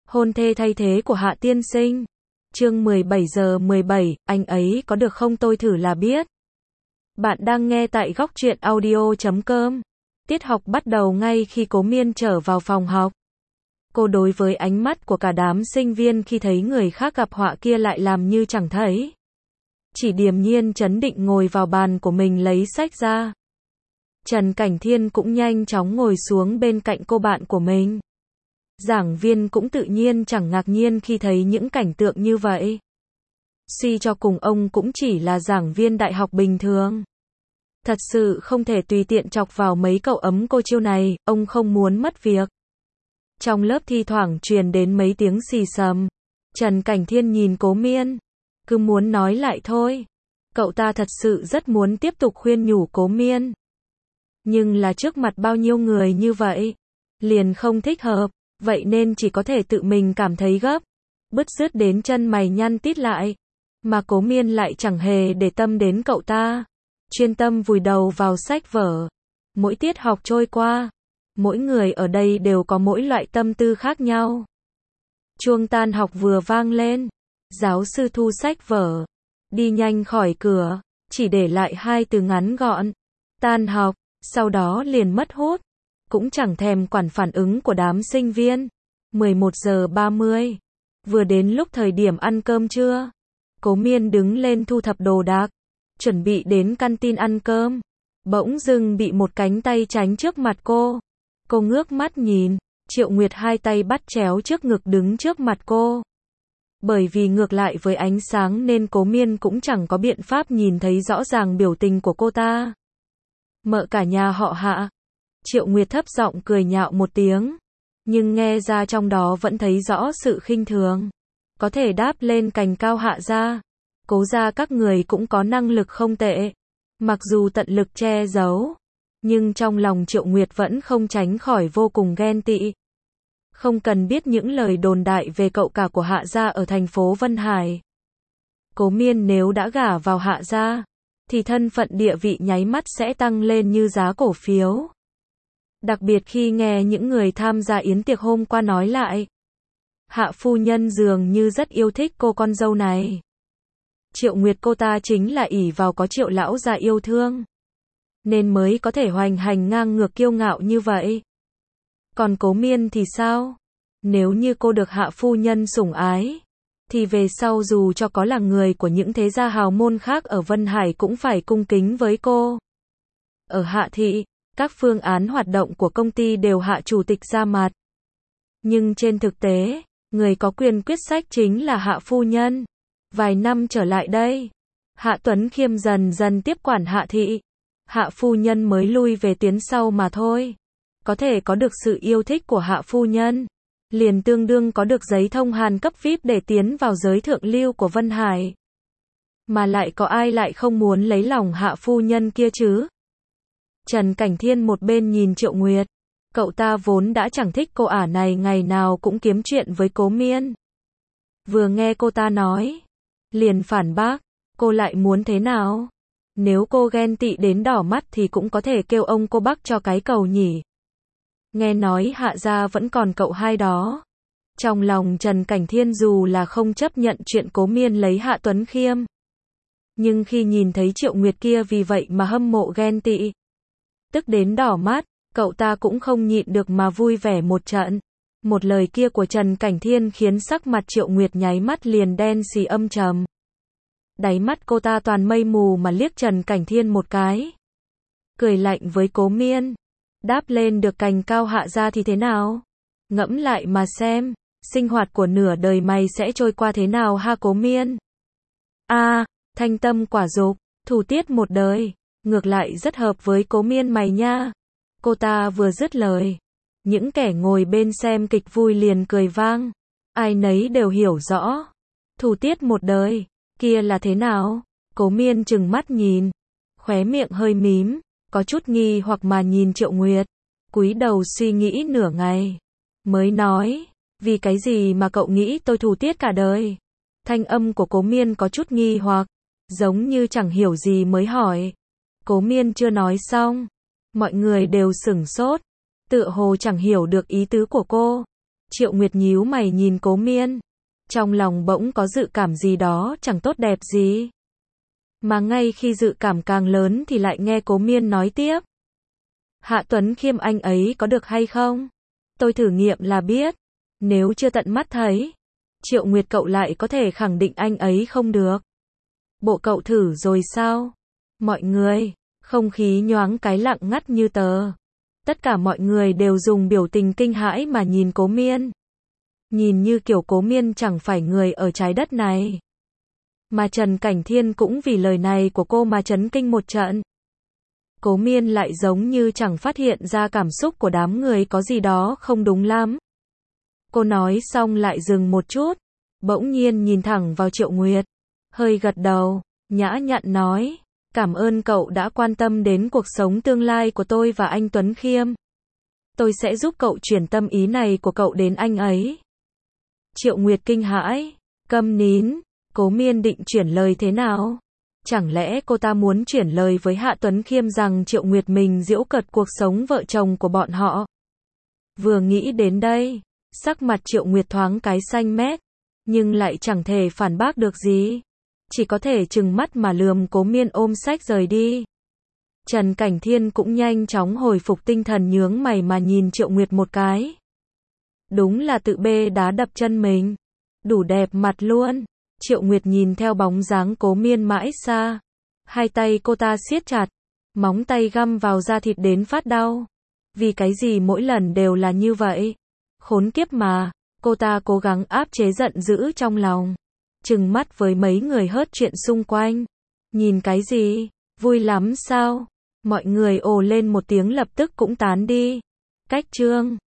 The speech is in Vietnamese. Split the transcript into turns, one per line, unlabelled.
Hôn thê thay thế của Hạ tiên sinh. Chương 17 giờ 17, anh ấy có được không tôi thử là biết. Bạn đang nghe tại góc truyện audio.com. Tiết học bắt đầu ngay khi Cố Miên trở vào phòng học. Cô đối với ánh mắt của cả đám sinh viên khi thấy người khác gặp họa kia lại làm như chẳng thấy. Chỉ điềm nhiên trấn định ngồi vào bàn của mình lấy sách ra. Trần Cảnh Thiên cũng nhanh chóng ngồi xuống bên cạnh cô bạn của mình. Giảng viên cũng tự nhiên chẳng ngạc nhiên khi thấy những cảnh tượng như vậy. Suy cho cùng ông cũng chỉ là giảng viên đại học bình thường. Thật sự không thể tùy tiện chọc vào mấy cậu ấm cô chiêu này, ông không muốn mất việc. Trong lớp thi thoảng truyền đến mấy tiếng xì xầm. Trần Cảnh Thiên nhìn Cố Miên, cứ muốn nói lại thôi. Cậu ta thật sự rất muốn tiếp tục khuyên nhủ Cố Miên. Nhưng là trước mặt bao nhiêu người như vậy, liền không thích hợp, vậy nên chỉ có thể tự mình cảm thấy gấp, bứt rứt đến chân mày nhăn tít lại. Mà Cố Miên lại chẳng hề để tâm đến cậu ta, chuyên tâm vùi đầu vào sách vở. Mỗi tiết học trôi qua, mỗi người ở đây đều có mỗi loại tâm tư khác nhau. Chuông tan học vừa vang lên, giáo sư thu sách vở, đi nhanh khỏi cửa, chỉ để lại hai từ ngắn gọn, tan học, sau đó liền mất hút, cũng chẳng thèm quản phản ứng của đám sinh viên. 11 giờ 30, vừa đến lúc thời điểm ăn cơm trưa. Cố Miên đứng lên thu thập đồ đạc, chuẩn bị đến canteen ăn cơm. Bỗng dưng bị một cánh tay tránh trước mặt cô. Cô ngước mắt nhìn, Triệu Nguyệt hai tay bắt chéo trước ngực đứng trước mặt cô. Bởi vì ngược lại với ánh sáng nên Cố Miên cũng chẳng có biện pháp nhìn thấy rõ ràng biểu tình của cô ta. Mợ cả nhà họ Hạ. Triệu Nguyệt thấp giọng cười nhạo một tiếng, nhưng nghe ra trong đó vẫn thấy rõ sự khinh thường. Có thể đáp lên cành cao Hạ gia, Cố gia các người cũng có năng lực không tệ. Mặc dù tận lực che giấu, nhưng trong lòng Triệu Nguyệt vẫn không tránh khỏi vô cùng ghen tị. Không cần biết những lời đồn đại về cậu cả của Hạ gia ở thành phố Vân Hải. Cố Miên nếu đã gả vào Hạ gia, thì thân phận địa vị nháy mắt sẽ tăng lên như giá cổ phiếu. Đặc biệt khi nghe những người tham gia yến tiệc hôm qua nói lại, Hạ phu nhân dường như rất yêu thích cô con dâu này. Triệu Nguyệt cô ta chính là ỷ vào có Triệu lão gia yêu thương, nên mới có thể hoành hành ngang ngược kiêu ngạo như vậy. Còn Cố Miên thì sao? Nếu như cô được Hạ phu nhân sủng ái, thì về sau dù cho có là người của những thế gia hào môn khác ở Vân Hải cũng phải cung kính với cô. Ở Hạ thị, các phương án hoạt động của công ty đều Hạ chủ tịch ra mặt. Nhưng trên thực tế, người có quyền quyết sách chính là Hạ phu nhân. Vài năm trở lại đây, Hạ Tuấn Khiêm dần dần tiếp quản Hạ thị. Hạ phu nhân mới lui về tuyến sau mà thôi. Có thể có được sự yêu thích của Hạ phu nhân, liền tương đương có được giấy thông hàn cấp VIP để tiến vào giới thượng lưu của Vân Hải. Mà lại có ai lại không muốn lấy lòng Hạ phu nhân kia chứ? Trần Cảnh Thiên một bên nhìn Triệu Nguyệt. Cậu ta vốn đã chẳng thích cô ả này ngày nào cũng kiếm chuyện với Cố Miên. Vừa nghe cô ta nói, liền phản bác, cô lại muốn thế nào? Nếu cô ghen tị đến đỏ mắt thì cũng có thể kêu ông cô bác cho cái cầu nhỉ. Nghe nói Hạ gia vẫn còn cậu hai đó. Trong lòng Trần Cảnh Thiên dù là không chấp nhận chuyện Cố Miên lấy Hạ Tuấn Khiêm, nhưng khi nhìn thấy Triệu Nguyệt kia vì vậy mà hâm mộ ghen tị, tức đến đỏ mắt, cậu ta cũng không nhịn được mà vui vẻ một trận. Một lời kia của Trần Cảnh Thiên khiến sắc mặt Triệu Nguyệt nháy mắt liền đen xì âm trầm. Đáy mắt cô ta toàn mây mù mà liếc Trần Cảnh Thiên một cái. Cười lạnh với Cố Miên. Đáp lên được cành cao Hạ gia thì thế nào? Ngẫm lại mà xem, sinh hoạt của nửa đời mày sẽ trôi qua thế nào ha Cố Miên? Thanh tâm quả dục, thủ tiết một đời, ngược lại rất hợp với Cố Miên mày nha. Cô ta vừa dứt lời, những kẻ ngồi bên xem kịch vui liền cười vang. Ai nấy đều hiểu rõ. Thủ tiết một đời, kia là thế nào? Cố Miên trừng mắt nhìn, khóe miệng hơi mím, có chút nghi hoặc mà nhìn Triệu Nguyệt, cúi đầu suy nghĩ nửa ngày, mới nói, vì cái gì mà cậu nghĩ tôi thủ tiết cả đời? Thanh âm của Cố Miên có chút nghi hoặc, giống như chẳng hiểu gì mới hỏi. Cố Miên chưa nói xong, mọi người đều sửng sốt, tựa hồ chẳng hiểu được ý tứ của cô. Triệu Nguyệt nhíu mày nhìn Cố Miên. Trong lòng bỗng có dự cảm gì đó chẳng tốt đẹp gì. Mà ngay khi dự cảm càng lớn thì lại nghe Cố Miên nói tiếp. Hạ Tuấn Khiêm anh ấy có được hay không? Tôi thử nghiệm là biết. Nếu chưa tận mắt thấy, Triệu Nguyệt cậu lại có thể khẳng định anh ấy không được. Bộ cậu thử rồi sao? Mọi người, không khí nhoáng cái lặng ngắt như tờ. Tất cả mọi người đều dùng biểu tình kinh hãi mà nhìn Cố Miên. Nhìn như kiểu Cố Miên chẳng phải người ở trái đất này. Mà Trần Cảnh Thiên cũng vì lời này của cô mà chấn kinh một trận. Cố Miên lại giống như chẳng phát hiện ra cảm xúc của đám người có gì đó không đúng lắm. Cô nói xong lại dừng một chút, bỗng nhiên nhìn thẳng vào Triệu Nguyệt, hơi gật đầu, nhã nhặn nói, cảm ơn cậu đã quan tâm đến cuộc sống tương lai của tôi và anh Tuấn Khiêm. Tôi sẽ giúp cậu chuyển tâm ý này của cậu đến anh ấy. Triệu Nguyệt kinh hãi, câm nín, Cố Miên định chuyển lời thế nào? Chẳng lẽ cô ta muốn chuyển lời với Hạ Tuấn Khiêm rằng Triệu Nguyệt mình giễu cợt cuộc sống vợ chồng của bọn họ? Vừa nghĩ đến đây, sắc mặt Triệu Nguyệt thoáng cái xanh mét, nhưng lại chẳng thể phản bác được gì. Chỉ có thể trừng mắt mà lườm Cố Miên ôm sách rời đi. Trần Cảnh Thiên cũng nhanh chóng hồi phục tinh thần nhướng mày mà nhìn Triệu Nguyệt một cái. Đúng là tự bê đá đập chân mình. Đủ đẹp mặt luôn. Triệu Nguyệt nhìn theo bóng dáng Cố Miên mãi xa. Hai tay cô ta siết chặt. Móng tay găm vào da thịt đến phát đau. Vì cái gì mỗi lần đều là như vậy? Khốn kiếp mà. Cô ta cố gắng áp chế giận dữ trong lòng. Trừng mắt với mấy người hớt chuyện xung quanh. Nhìn cái gì? Vui lắm sao? Mọi người ồ lên một tiếng lập tức cũng tán đi. Cách chương